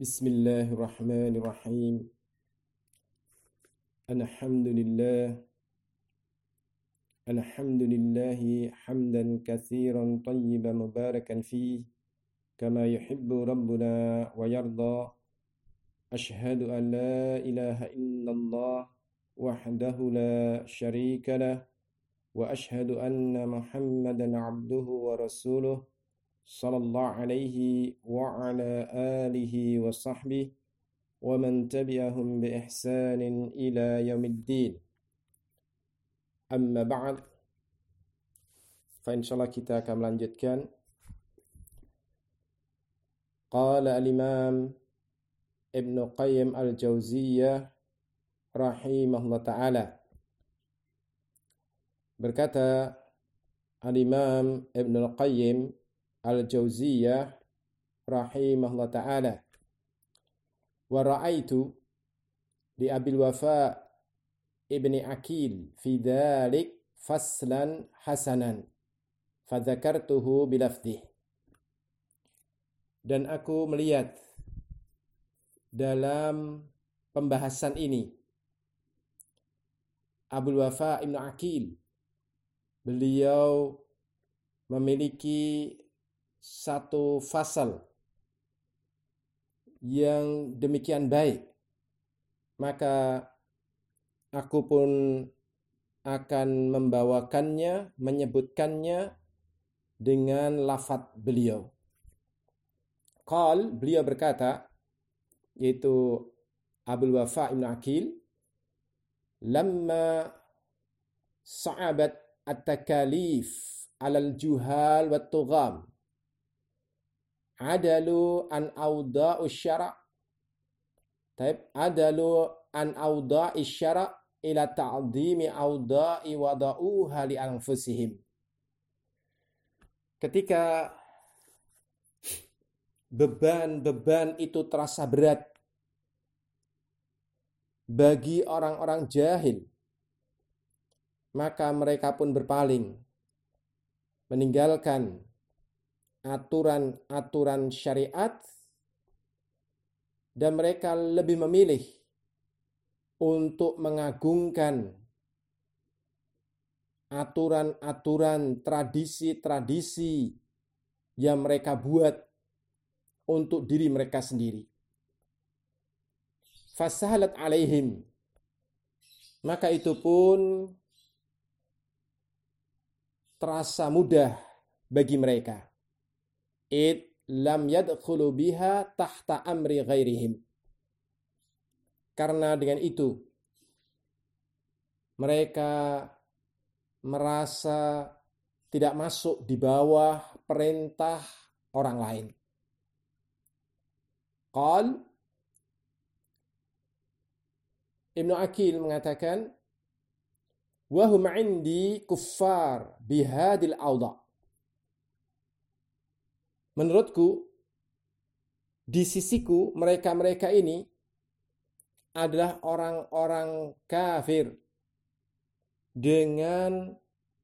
Bismillahirrahmanirrahim. Alhamdulillahi hamdan katsiran tayyiban mubarakan fih kama yuhibbu rabbuna wa yarda. Ashhadu an la ilaha illallah wahdahu la syarika lah wa ashhadu anna Muhammadan abduhu wa rasuluh sallallahu alaihi wa ala alihi wa sahbihi wa man tabi'ahum bi ihsanin ila yaumiddin. Amma ba'd. Fa insyaallah kita akan melanjutkan. Qala al-Imam Ibn Qayyim al-Jauziyah rahimahullah ta'ala. Berkata al-Imam Ibn Qayyim al-Jauziyah rahimahullah ta'ala, wa ra'aitu li Abil Wafa ibni Aqil fi dhalik faslan hasanan fadzakartuhu bilafdih. Dan aku melihat dalam pembahasan ini Abul Wafa ibnu Aqil, beliau memiliki satu fasal yang demikian baik, maka aku pun akan membawakannya, menyebutkannya dengan lafadz beliau. Beliau berkata, yaitu Abul Wafa ibn Aqil, lamma sa'abat at-takalif alal juhal wat tugham adalu an awda'u syara' adalu an awda'i syara' ila ta'dhimi awda'i wada'uha li anfusihim. Ketika beban-beban itu terasa berat bagi orang-orang jahil, maka mereka pun berpaling, meninggalkan aturan-aturan syariat, dan mereka lebih memilih untuk mengagungkan aturan-aturan, tradisi-tradisi yang mereka buat untuk diri mereka sendiri. Fasahalat alaihim, maka itu pun terasa mudah bagi mereka. Lam yadkhulu biha tahta amri ghairihim. Karena dengan itu mereka merasa tidak masuk di bawah perintah orang lain. Ibnu Aqil mengatakan, wa hum 'indi kuffar bihadil awda'. Menurutku, di sisiku, mereka-mereka ini adalah orang-orang kafir dengan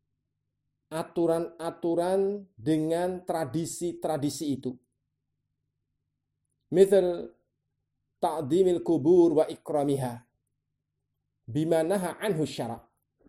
aturan-aturan, dengan tradisi-tradisi itu. Mithal ta'dhimil kubur wa ikramiha bima naha anhu syara'.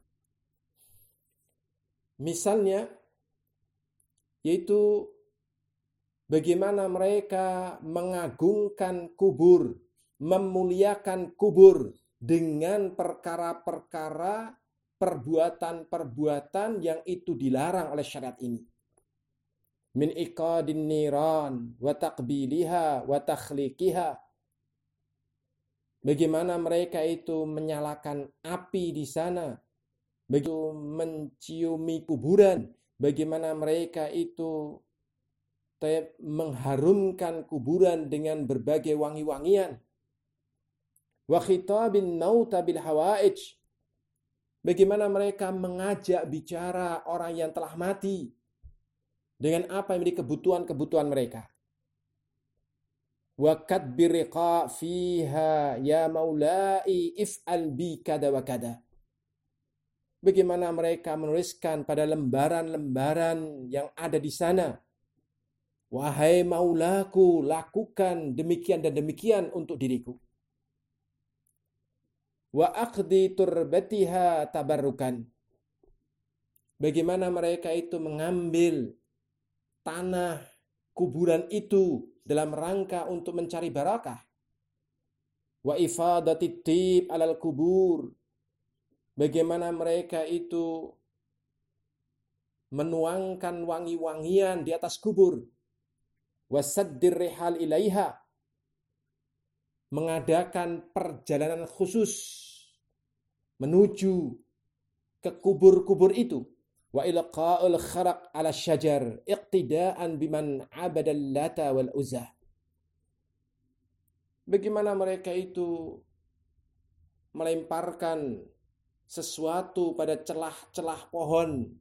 Misalnya, yaitu bagaimana mereka mengagungkan kubur, memuliakan kubur dengan perkara-perkara, perbuatan-perbuatan yang itu dilarang oleh syariat ini. Min iqadin niran wa taqbiliha wa takhliqiha. Bagaimana mereka itu menyalakan api di sana, begitu menciumi kuburan, bagaimana mereka itu mengharumkan kuburan dengan berbagai wangi-wangian. Wa khitabin nauta bil hawaij. Bagaimana mereka mengajak bicara orang yang telah mati dengan apa yang menjadi kebutuhan-kebutuhan mereka. Wa kadbir riqa fiha ya maulai if'al bi kada wa kada. Bagaimana mereka menuliskan pada lembaran-lembaran yang ada di sana, Wahai maulaku, lakukan demikian dan demikian untuk diriku. Wa aqdi turbatiha tabarrukan. Bagaimana mereka itu mengambil tanah kuburan itu dalam rangka untuk mencari barakah. Wa ifadati tib alal kubur. Bagaimana mereka itu menuangkan wangi-wangian di atas kubur. Wasaddir rihal ilaiha. Mengadakan perjalanan khusus menuju ke kubur-kubur itu. Wa ilqa'ul kharaq ala syajar iqtidaan biman abadal lata wal uzah. Bagaimana mereka itu melemparkan sesuatu pada celah-celah pohon.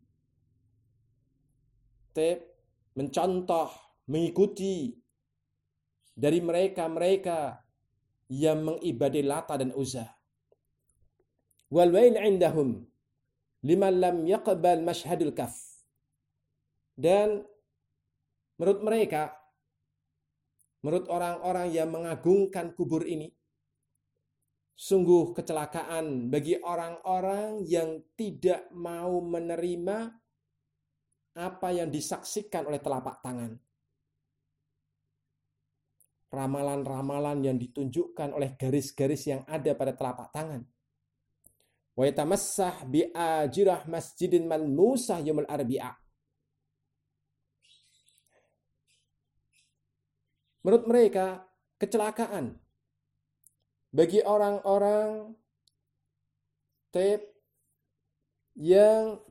Mencontoh, mengikuti dari mereka-mereka yang mengibadi Lata dan Uzza. Wal wail indahum liman lam yaqbal mashhadul kaf. Dan menurut mereka, menurut orang-orang yang mengagungkan kubur ini, sungguh kecelakaan bagi orang-orang yang tidak mau menerima apa yang disaksikan oleh telapak tangan. Ramalan-ramalan yang ditunjukkan oleh garis-garis yang ada pada telapak tangan. Wa yatamassah bi ajirah masjidin malmusah yaumul arbi'a. Menurut mereka, kecelakaan bagi orang-orang yang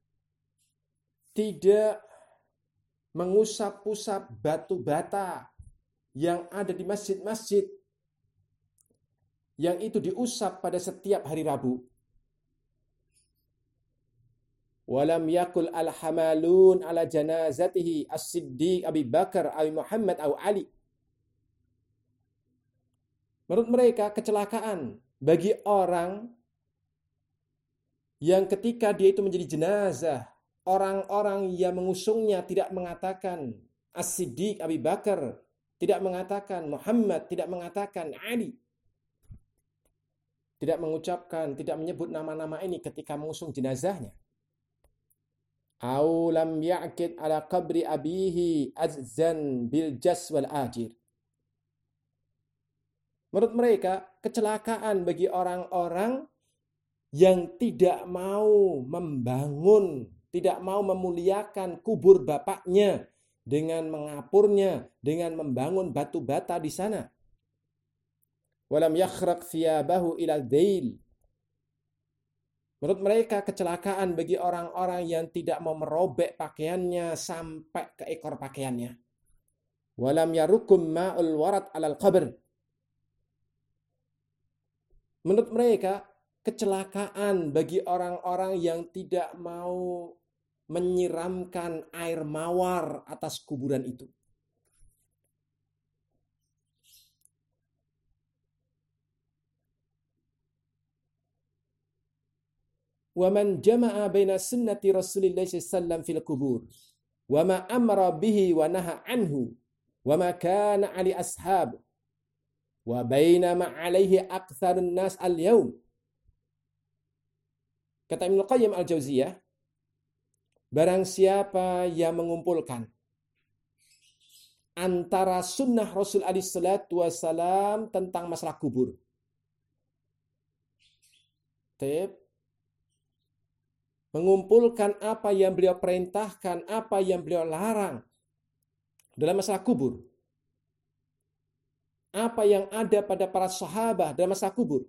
tidak mengusap-usap batu bata yang ada di masjid-masjid yang itu diusap pada setiap hari Rabu. Walam yakul al-hamalun ala janazatihi as-siddiq Abi Bakar Abi Muhammad atau Ali. Menurut mereka kecelakaan bagi orang yang ketika dia itu menjadi jenazah, orang-orang yang mengusungnya tidak mengatakan As-Siddiq Abi Bakar, tidak mengatakan Muhammad, tidak mengatakan Ali. Tidak mengucapkan, tidak menyebut nama-nama ini ketika mengusung jenazahnya. Au lam ya'kid ala qabri abihi azzan bil jas wal ajir. Menurut mereka, kecelakaan bagi orang-orang yang tidak mau membangun, tidak mau memuliakan kubur bapaknya dengan mengapurnya, dengan membangun batu bata di sana. Walam yakhraq thiyabahu ila dhail. Menurut mereka, kecelakaan bagi orang-orang yang tidak mau merobek pakaiannya sampai ke ekor pakaiannya. Walam yarukum ma'ul warat alal qabr. Menurut mereka, kecelakaan bagi orang-orang yang tidak mau menyiramkan air mawar atas kuburan itu. Wa man jama'a baina sunnati Rasulillah sallallahu alaihi wasallam fil qubur wa ma amara bihi wa naha anhu wa ma kana ali ashab wa baina ma alaihi aktsarun nas al-yaum. Kata Ibnu Qayyim al-Jauziyah, barang siapa yang mengumpulkan antara sunnah Rasul alaihi salatu wasalam tentang masalah kubur, mengumpulkan apa yang beliau perintahkan, apa yang beliau larang dalam masalah kubur, apa yang ada pada para sahabat dalam masalah kubur,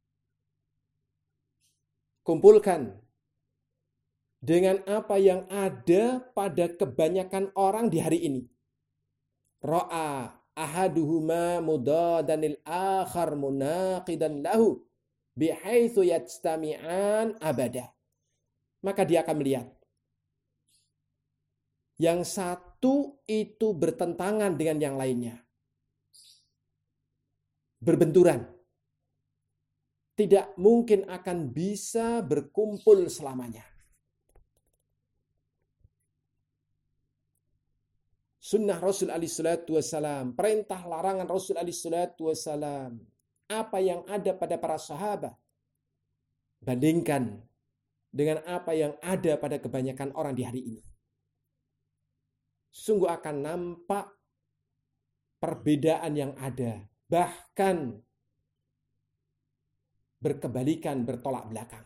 kumpulkan dengan apa yang ada pada kebanyakan orang di hari ini. Ra'a ahaduhuma mudadanil akhar munaqidan lahu bihaitsu yajtami'an abada. Maka dia akan melihat yang satu itu bertentangan dengan yang lainnya. Berbenturan. Tidak mungkin akan bisa berkumpul selamanya. sunnah Rasul alaihi salatu wassalam, perintah larangan Rasul alaihi salatu wassalam, apa yang ada pada para sahabat, bandingkan dengan apa yang ada pada kebanyakan orang di hari ini. Sungguh akan nampak perbedaan yang ada, bahkan berkebalikan, bertolak belakang.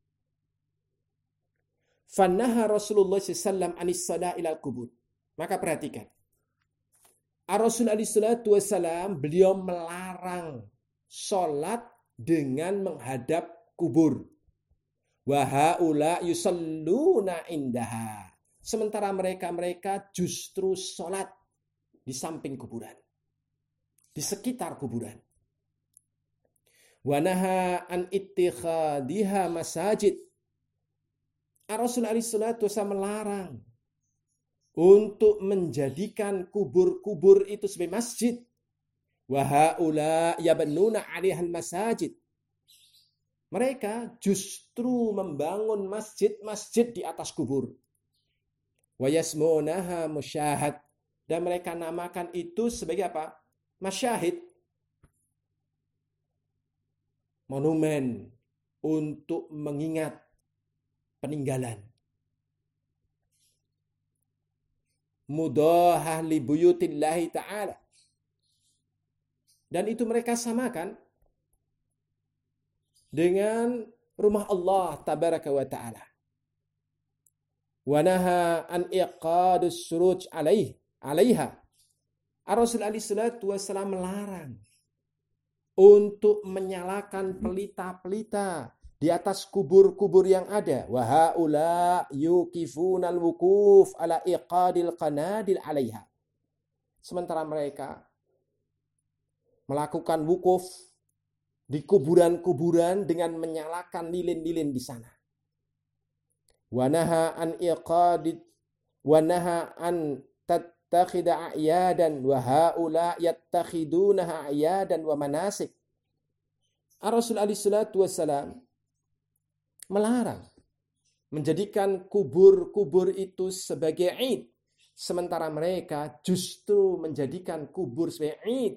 Fannaha Rasulullah SAW anis salah ilal kubur. Maka perhatikan. Rasul alaihi salatu wassalam, beliau melarang sholat dengan menghadap kubur. Wa haula yusalluna indaha. Sementara mereka justru sholat di samping kuburan. Di sekitar kuburan. Wa naha an ittikhadiha masajid. Rasul alaihi salatu wassalam melarang untuk menjadikan kubur-kubur itu sebagai masjid. Wa haula yabnuna 'alaiha masajid. Mereka justru membangun masjid-masjid di atas kubur. Wa yasmunaha musyahad. Dan mereka namakan itu sebagai apa? Masyahid. Monumen untuk mengingat peninggalan. Mudahah li buyutillahi ta'ala. Dan itu mereka samakan dengan rumah Allah tabaraka wa ta'ala. Wa naha an iqadus suruj alaiha. Rasul alaihi salatu wassalam melarang untuk menyalakan pelita-pelita di atas kubur-kubur yang ada. Wa haula yuqifunal wukuf ala iqadil qanadil alaiha. Sementara mereka melakukan wukuf di kuburan-kuburan dengan menyalakan lilin-lilin di sana. Wa naha an iqadid wa naha an tattakhida a'yadan wa haula yattakhidunaha a'yadan wa manasik. Rasul alaihi salatu wassalam melarang menjadikan kubur-kubur itu sebagai id, sementara mereka justru menjadikan kubur sebagai id.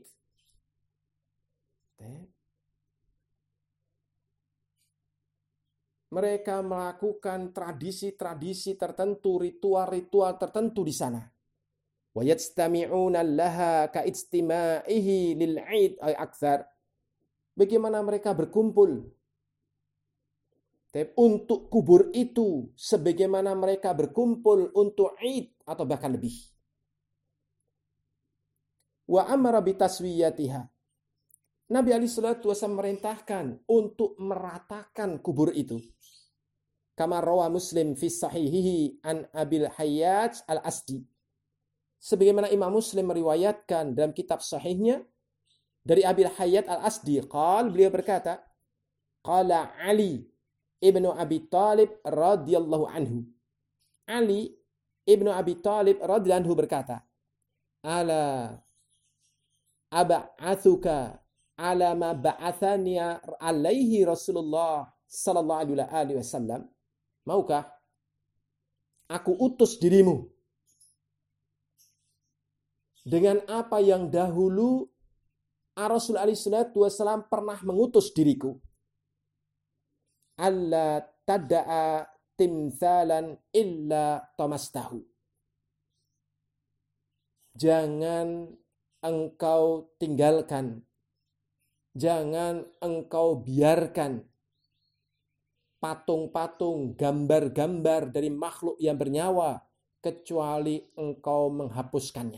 Mereka melakukan tradisi-tradisi tertentu, ritual-ritual tertentu di sana. Wa yastami'una laha ka'ijtima'ihi lil 'id ay aktsar. Bagaimana mereka berkumpul untuk kubur itu sebagaimana mereka berkumpul untuk Id atau bahkan lebih. Wa amara bitaswiyatiha. Nabi alaihi salatu wasallam merintahkan untuk meratakan kubur itu. Kama rawa Muslim fi sahihihi an Abil Hayyaj al-Asdi. Sebagaimana Imam Muslim meriwayatkan dalam kitab sahihnya dari Abil Hayyaj al-Asdi, beliau berkata, qala Ali ibnu Abi Thalib radhiyallahu anhu. Ali ibnu Abi Thalib radhiyallahu anhu berkata, ala ab'athuka ala ma ba'athani alaihi Rasulullah sallallahu alaihi wasallam. Maukah aku utus dirimu dengan apa yang dahulu Rasul alaihi salatu wasallam pernah mengutus diriku? Alla tadda'a timthalan illa tamastahu. Jangan engkau tinggalkan, jangan engkau biarkan patung-patung, gambar-gambar dari makhluk yang bernyawa kecuali engkau menghapuskannya.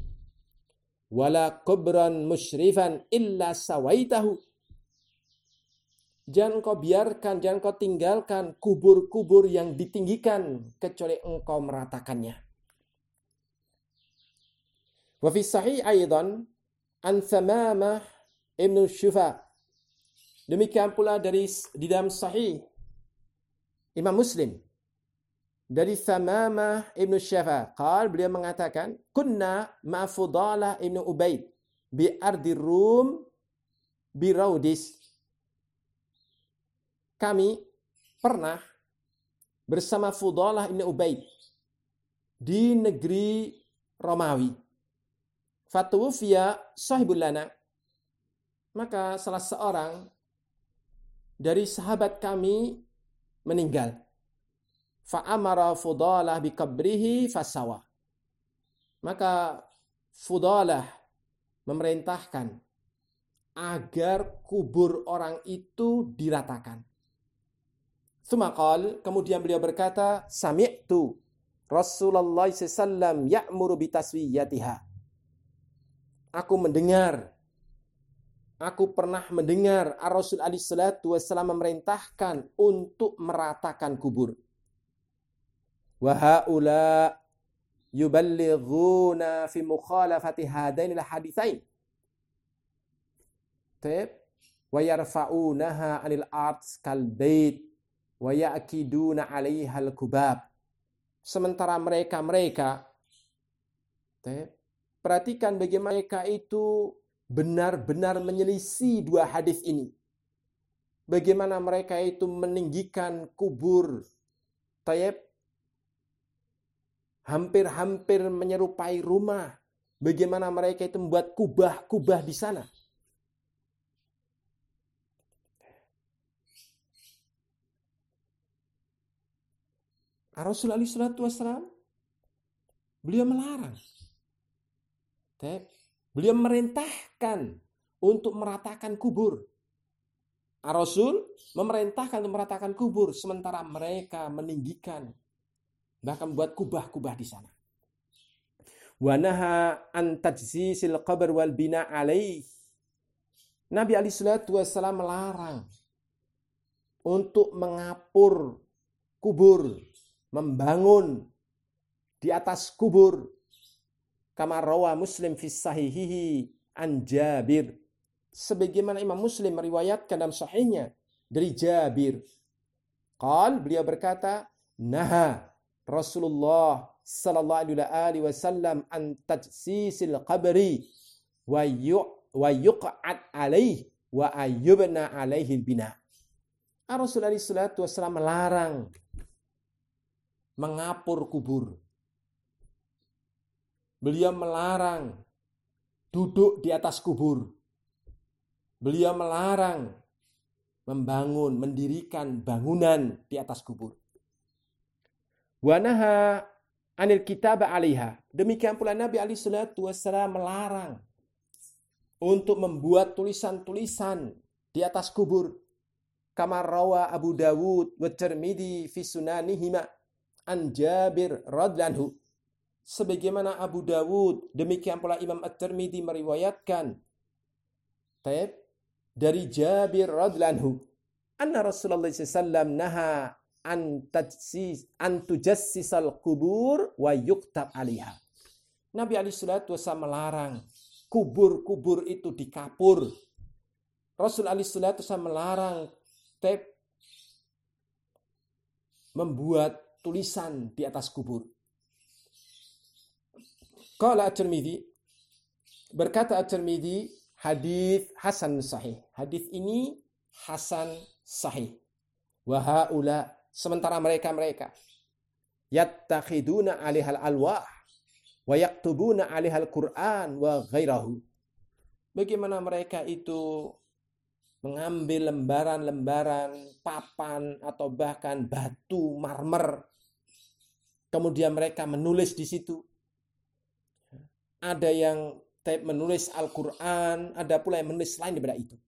Wala kubran musyrifan illa sawaitahu. Jangan engkau biarkan, jangan engkau tinggalkan kubur-kubur yang ditinggikan kecuali engkau meratakannya. Wa fi sahih aidan an Thamamah ibnu Syufa. Demikian pula di dalam sahih Imam Muslim dari Thamamah ibnu Syufa, beliau mengatakan, kunna ma Fudalah ibnu Ubaid bi ardi Rum bi Raudis. Kami pernah bersama Fudalah ibn Ubaid di negeri Romawi. Fatuwfiya sahibul lana. Maka salah seorang dari sahabat kami meninggal. Fa'amara Fudalah biqabrihi fasawa. Maka Fudalah memerintahkan agar kubur orang itu diratakan. Tsumaqal, kemudian beliau berkata, sami'tu Rasulullah sallallahu alaihi wasallam ya'muru bitaswiyatiha. Aku pernah mendengar Rasul alaihi salatu wasallam memerintahkan untuk meratakan kubur. Wa haula yuballighuna fi mukhalafati hadainil haditsain. Wa yarfa'unaha 'anil ard kal bait wa ya'kiduna 'alaiha al-kubab. Sementara mereka perhatikan bagaimana mereka itu benar-benar menyelisih dua hadis ini. Bagaimana mereka itu meninggikan kubur hampir-hampir menyerupai rumah. Bagaimana mereka itu membuat kubah-kubah di sana. Rasulullah SAW beliau melarang. Beliau merintahkan untuk meratakan kubur. Rasul memerintahkan untuk meratakan kubur, sementara mereka meninggikan, bahkan buat kubah-kubah di sana. Wa naha an tajsisil qabr wal bina alaih. Nabi alaihi salatu wasallam melarang untuk mengapur kubur, membangun di atas kubur. Kama rawa Muslim fi sahihihi an Jabir. Sebagaimana Imam Muslim meriwayatkan dalam sahihnya dari Jabir. Beliau berkata, naha Rasulullah sallallahu alaihi wasallam an tajsisil qabri wa yuq'ad alaihi wa ayyubna alaihi bina. Rasulullah sallallahu alaihi wasallam melarang mengapur kubur. Beliau melarang duduk di atas kubur. Beliau melarang membangun, mendirikan bangunan di atas kubur. Wa naha anil kitaba 'alaiha. Demikian pula Nabi alaihi salatu wasallam melarang untuk membuat tulisan-tulisan di atas kubur. Kama rawa Abu Dawud wa Tirmidzi fi sunanihima an Jabir radhiyallahu anhu. Sebagaimana Abu Dawud, demikian pula Imam At-Tirmidzi meriwayatkan dari Jabir radhiyallahu anhu, anna Rasulullah sallallahu alaihi wasallam naha an tujassisal qubur wa yuktab 'alaiha. Nabi alaihi salatu wasallam melarang kubur-kubur itu dikapur. Rasul alaihi salatu wasallam melarang membuat tulisan di atas kubur. Qala At-Tirmidzi, berkata At-Tirmidzi, hadis hasan sahih. Hadis ini hasan sahih. Wa haula, sementara mereka yattakhiduna 'alaihal alwah wa yaktubuna 'alaihal Qur'an wa ghairahu. Bagaimana mereka itu mengambil lembaran-lembaran papan atau bahkan batu marmer, kemudian mereka menulis di situ. Ada yang menulis Al-Quran, ada pula yang menulis lain daripada itu.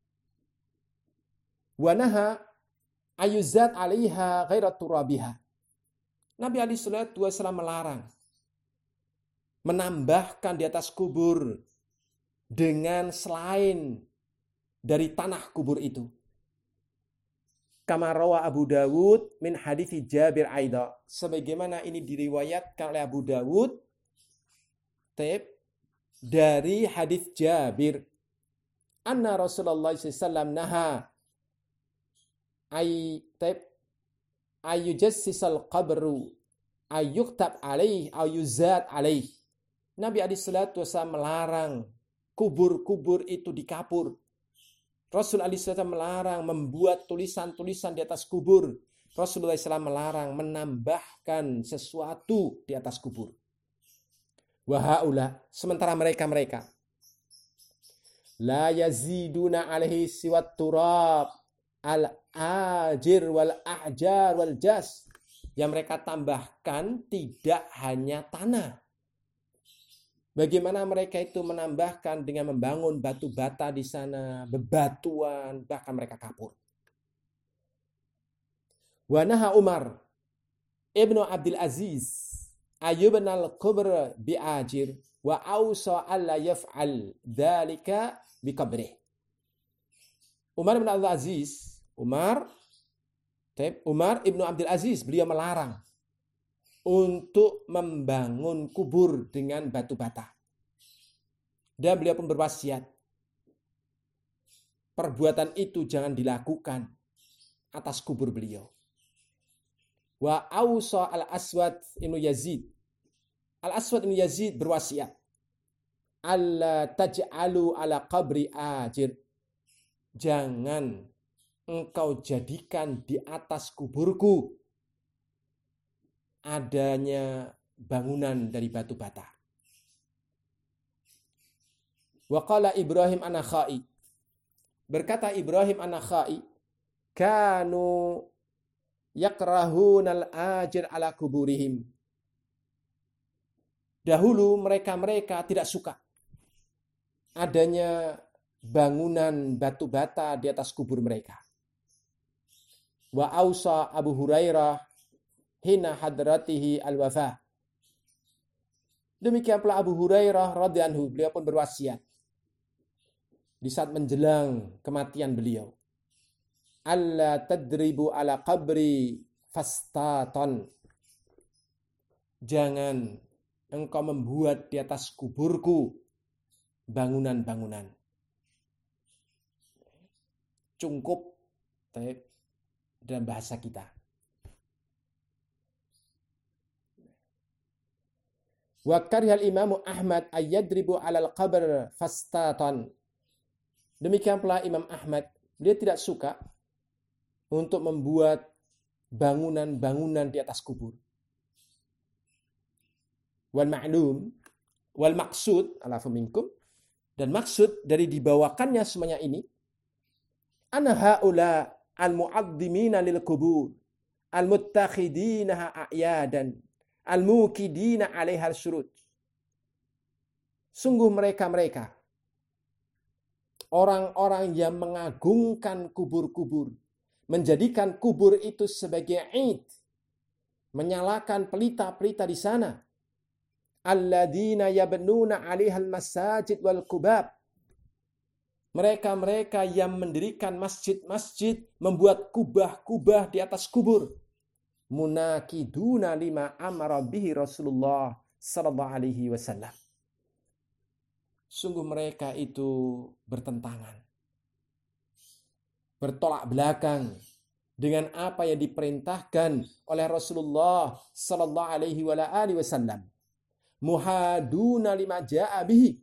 Wa naha ayuzat 'alaiha ghairat turabiha. Nabi alaihi salatu wasallam melarang menambahkan di atas kubur dengan selain dari tanah kubur itu. Kama rawa Abu Dawud min hadits Jabir aidha. Sebagaimana ini diriwayatkan oleh Abu Dawud dari hadis Jabir, anna Rasulullah sallallahu alaihi wasallam naha ayyujassisal qabru ayyuktab alaih ayyuzat alaih. Nabi alaihi salatu wasallam melarang kubur-kubur itu dikapur. Rasul alaihi salatu wasallam melarang membuat tulisan-tulisan di atas kubur. Rasulullah SAW melarang menambahkan sesuatu di atas kubur. Wa haula, sementara mereka la yaziduna alaihi siwat turab al-ajir wal ahjar wal jas. Yang mereka tambahkan tidak hanya tanah. Bagaimana mereka itu menambahkan dengan membangun batu bata di sana, bebatuan, bahkan mereka kapur. Wa naha Umar ibnu Abdul Aziz ayyubnal qubr bi'ajir wa awsa alla yaf'al dzalika biqabrih. Umar bin Abdul Aziz, Umar ibnu Abdul Aziz, beliau melarang untuk membangun kubur dengan batu bata. Dan beliau pun berwasiat, perbuatan itu jangan dilakukan atas kubur beliau. Wa ausa al-Aswad ibnu Yazid. Al-Aswad ibnu Yazid berwasiat, alla taj'alu ala qabri ajir. Jangan engkau jadikan di atas kuburku adanya bangunan dari batu bata. Wa qala Ibrahim an-Nakhai. Berkata Ibrahim an-Nakhai, kanu yakrahunal ajir ala kuburihim. Dahulu mereka tidak suka adanya bangunan batu bata di atas kubur mereka. Wa ausa Abu Hurairah hina hadratihi al-wafa. Demikian pula Abu Hurairah radhiyallahu anhu, beliau pun berwasiat di saat menjelang kematian beliau. Alla tadribu ala qabri fastatan. Jangan engkau membuat di atas kuburku bangunan-bangunan. Cungkup dalam bahasa kita. Wa karihal Imam Ahmad ayyadribu 'alal qabr fastatan. Demikian pula Imam Ahmad, dia tidak suka untuk membuat bangunan-bangunan di atas kubur. Wal ma'lum wal maksud alafu minkum, dan maksud dari dibawakannya semuanya ini, ana haula al mu'azzimina lil qubur al muttakhidinaha a'yadan al-mukidina 'alaiha syurut. Sungguh mereka orang-orang yang mengagungkan kubur-kubur, menjadikan kubur itu sebagai id, menyalakan pelita-pelita di sana. Alladzina yabnuna 'alaihal masajid wal qubab. Mereka yang mendirikan masjid-masjid, membuat kubah-kubah di atas kubur. Munakiduna lima amara bihi Rasulullah sallallahu alaihi wasallam. Sungguh mereka itu bertentangan, bertolak belakang dengan apa yang diperintahkan oleh Rasulullah sallallahu alaihi wasallam. Muhaduna lima jaa bihi.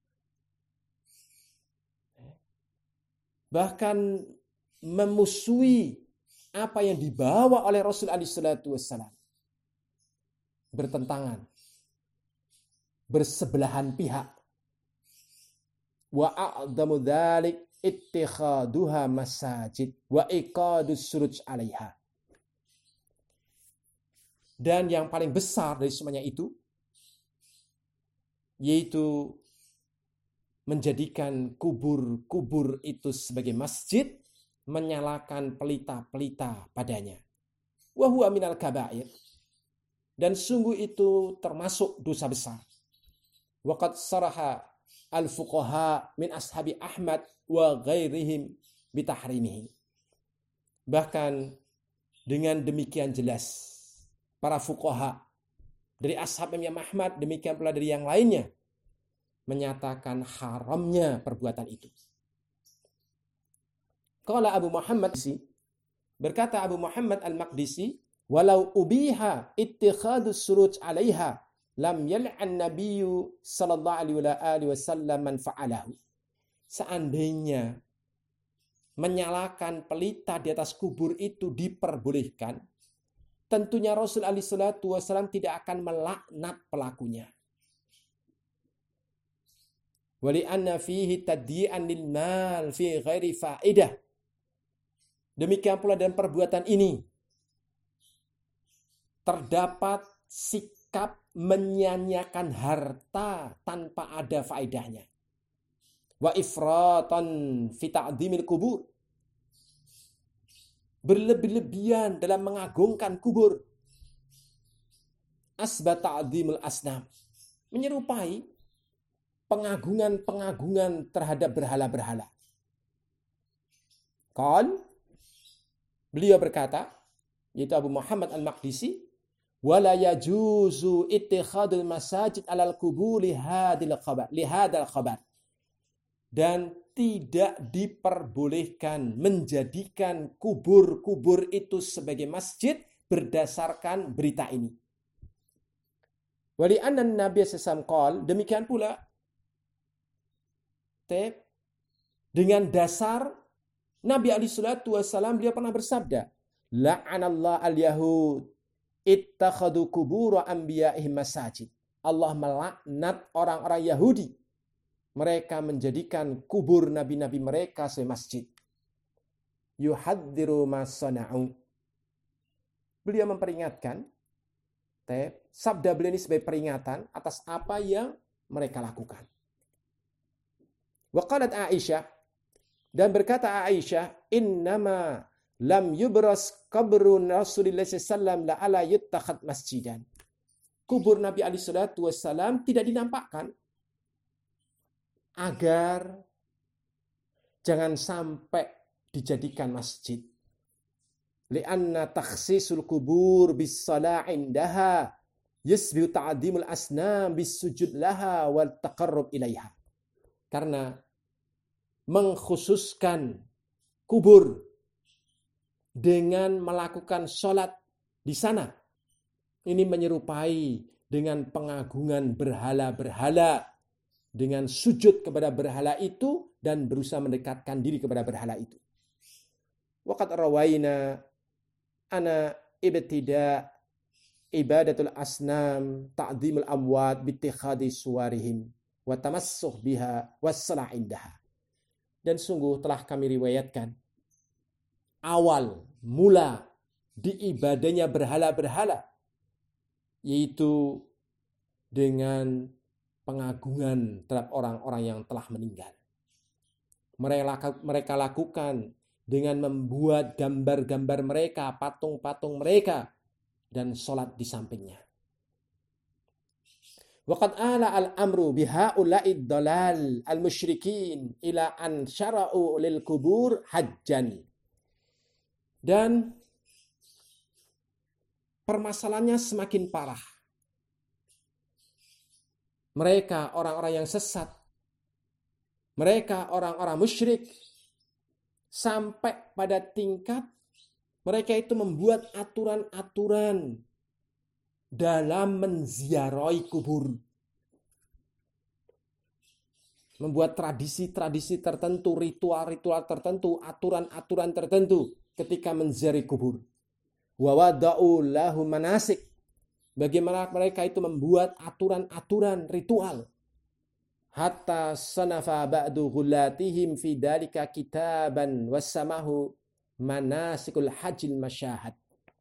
Bahkan memusuhi apa yang dibawa oleh Rasul alaihi salatu wassalam. Bertentangan, bersebelahan pihak. Wa a'damu dzalik ittikhaduha masajid wa iqadus suruj 'alaiha. Dan yang paling besar dari semuanya itu yaitu menjadikan kubur-kubur itu sebagai masjid, menyalakan pelita-pelita padanya. Wa huwa minal kabair. Dan sungguh itu termasuk dosa besar. Wa qad saraha al-fuqaha min ashabi Ahmad wa ghairihim bitahrimihi. Bahkan dengan demikian jelas para fuqaha dari ashab Imam Ahmad, demikian pula dari yang lainnya, menyatakan haramnya perbuatan itu. Qala Abu Muhammad, berkata Abu Muhammad al-Maqdisi, walau ubiha ittikhadus suruj 'alaiha lam yal'an nabiyyu sallallahu alaihi wasallam man fa'alahu. Seandainya menyalakan pelita di atas kubur itu diperbolehkan, tentunya Rasul alaihi salatu wasallam tidak akan melaknat pelakunya. wa li'anna fihi tadyi'an lil mal fi ghairi fa'idah. Demikian pula dalam perbuatan ini terdapat sikap menyanyiakan harta tanpa ada faedahnya. Wa ifratan fi ta'dhimil kubur. Berlebih-lebihan dalam mengagungkan kubur. Asbat ta'dhimul asnam. Menyerupai pengagungan-pengagungan terhadap berhala-berhala. Beliau berkata, yaitu Abu Muhammad Al-Maqdisi, wala yajuzu ittikhadul masajid alal kubur lihadal khabar. Dan tidak diperbolehkan menjadikan kubur-kubur itu sebagai masjid berdasarkan berita ini. Wali annan Nabi sallallahu alaihi wasallam, demikian pula dengan dasar Nabi alaihi salatu wasallam dia pernah bersabda, la'anallahu al-yahud ittakhadhu qubur anbiya'ihim masajid. Allah melaknat orang-orang Yahudi. Mereka menjadikan kubur nabi-nabi mereka sebagai masjid. Yuhadziru ma sana'u. Beliau memperingatkan, sabda beliau ini sebagai peringatan atas apa yang mereka lakukan. Wa qalat Aisyah, dan berkata Aisyah, innama lam yubras qabru Rasulullah sallallahu alaihi wasallam la ala yuttakhad masjidan. Kubur Nabi alaihi salatu wasallam tidak dinampakkan agar jangan sampai dijadikan masjid. Li'anna takhsisul kubur bis shalah indaha yasbihu ta'dhimul asnam bis sujud laha wal taqarrub ilaiha. Karena mengkhususkan kubur dengan melakukan sholat di sana, ini menyerupai dengan pengagungan berhala-berhala, dengan sujud kepada berhala itu dan berusaha mendekatkan diri kepada berhala itu. Waqad rawaina ana ibtida ibadatul asnam ta'dhimul amwat bittikhadi suwarihim wa tamassuh biha wassalah indaha. Dan sungguh telah kami riwayatkan awal mula diibadahnya berhala-berhala, yaitu dengan pengagungan terhadap orang-orang yang telah meninggal. Mereka lakukan dengan membuat gambar-gambar mereka, patung-patung mereka, dan sholat di sampingnya. Waqad ala al-amru bihaula'id dalal al-musyrikin ila an syara'u lil kubur hajjan. Dan permasalahannya semakin parah. Mereka orang-orang yang sesat, mereka orang-orang musyrik, sampai pada tingkat mereka itu membuat aturan-aturan dalam menziarahi kubur. Membuat tradisi-tradisi tertentu, ritual-ritual tertentu, aturan-aturan tertentu ketika menziarahi kubur. Wa wada'u lahu manasik. Bagaimana mereka itu membuat aturan-aturan ritual. Hatta sanafa ba'du ghulatihim fi dalika kitaban wassamahu manasikul hajjil masyahad.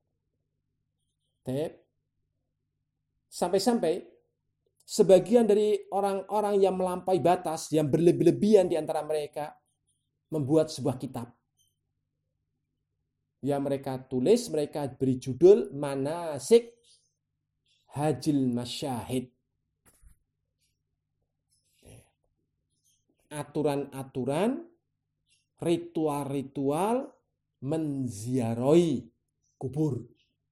Sampai-sampai sebagian dari orang-orang yang melampaui batas, yang berlebih-lebihan di antara mereka, membuat sebuah kitab. Yang mereka tulis, mereka beri judul Manasik Hajjil Masyahid. Aturan-aturan, ritual-ritual menziarahi kubur.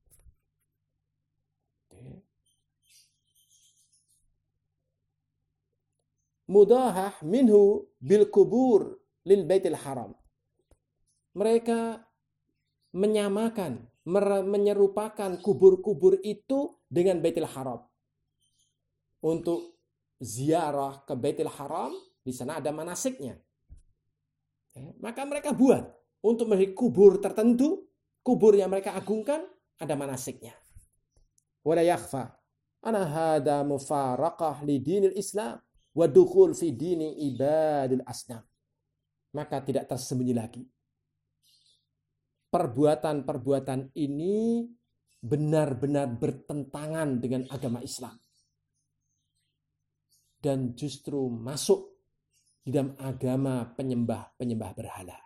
Mudahah minhu bil kubur lil baitil haram. Mereka menyamakan, menyerupakan kubur-kubur itu dengan Baitul Haram. Untuk ziarah ke Baitul Haram, di sana ada manasiknya. Maka mereka buat untuk memiliki kubur tertentu, kubur yang mereka agungkan, ada manasiknya. Wala yakhfa ana hada mufaraqah li dinil Islam wa dukhul fi dini ibadil asnam. Maka tidak tersembunyi lagi. Perbuatan-perbuatan ini benar-benar bertentangan dengan agama Islam. Dan justru masuk di dalam agama penyembah berhala.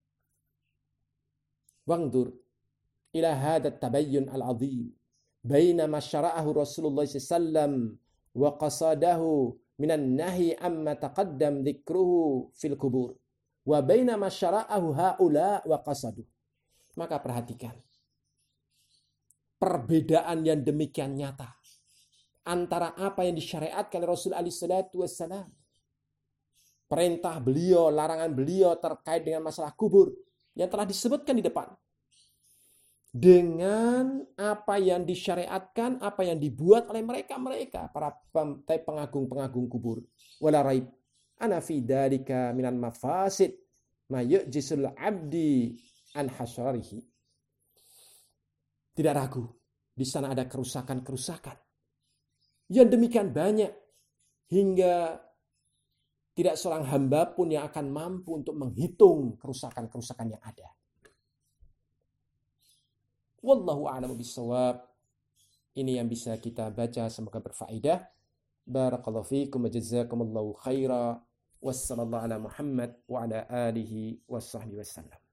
Wangdur ila hadha tabayyun al-azim baina ma syara'ahu Rasulullah sallallahu wa qasadahu minan nahi amma taqaddam dzikruhu fil kubur wa baina ma syara'ahu haula wa qasadu. Maka perhatikan perbedaan yang demikian nyata antara apa yang disyariatkan oleh Rasul alaihi salatu wassalam, perintah beliau, larangan beliau terkait dengan masalah kubur yang telah disebutkan di depan, dengan apa yang disyariatkan, apa yang dibuat oleh mereka para pengagung-pengagung kubur. Wala raib ana fi dzalika minal mafasid ma yu'jisul 'abdi an hasyarihi. Tidak ragu, di sana ada kerusakan-kerusakan yang demikian banyak hingga tidak seorang hamba pun yang akan mampu untuk menghitung kerusakan-kerusakan yang ada. Wallahu a'lamu bissawab. Ini yang bisa kita baca, semoga berfaedah. Barakallahu fiikum wa jazakumullahu khaira. Wassallallahu ala Muhammad wa ala alihi washabbihi wasallam.